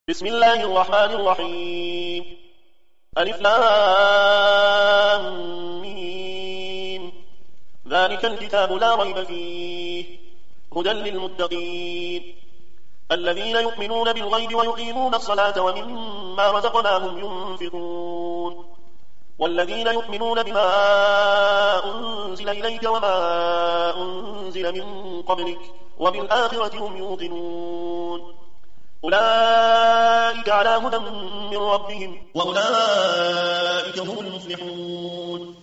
بسم الله الرحمن الرحيم ألف لام ميم. ذلك الكتاب لا ريب فيه هدى للمتقين الذين يؤمنون بالغيب ويقيمون الصلاة ومما رزقناهم ينفقون والذين يؤمنون بما أنزل إليك وما أنزل من قبلك وبالآخرة هم يوقنون أولئك على هدى من ربهم وأولئك هم المفلحون.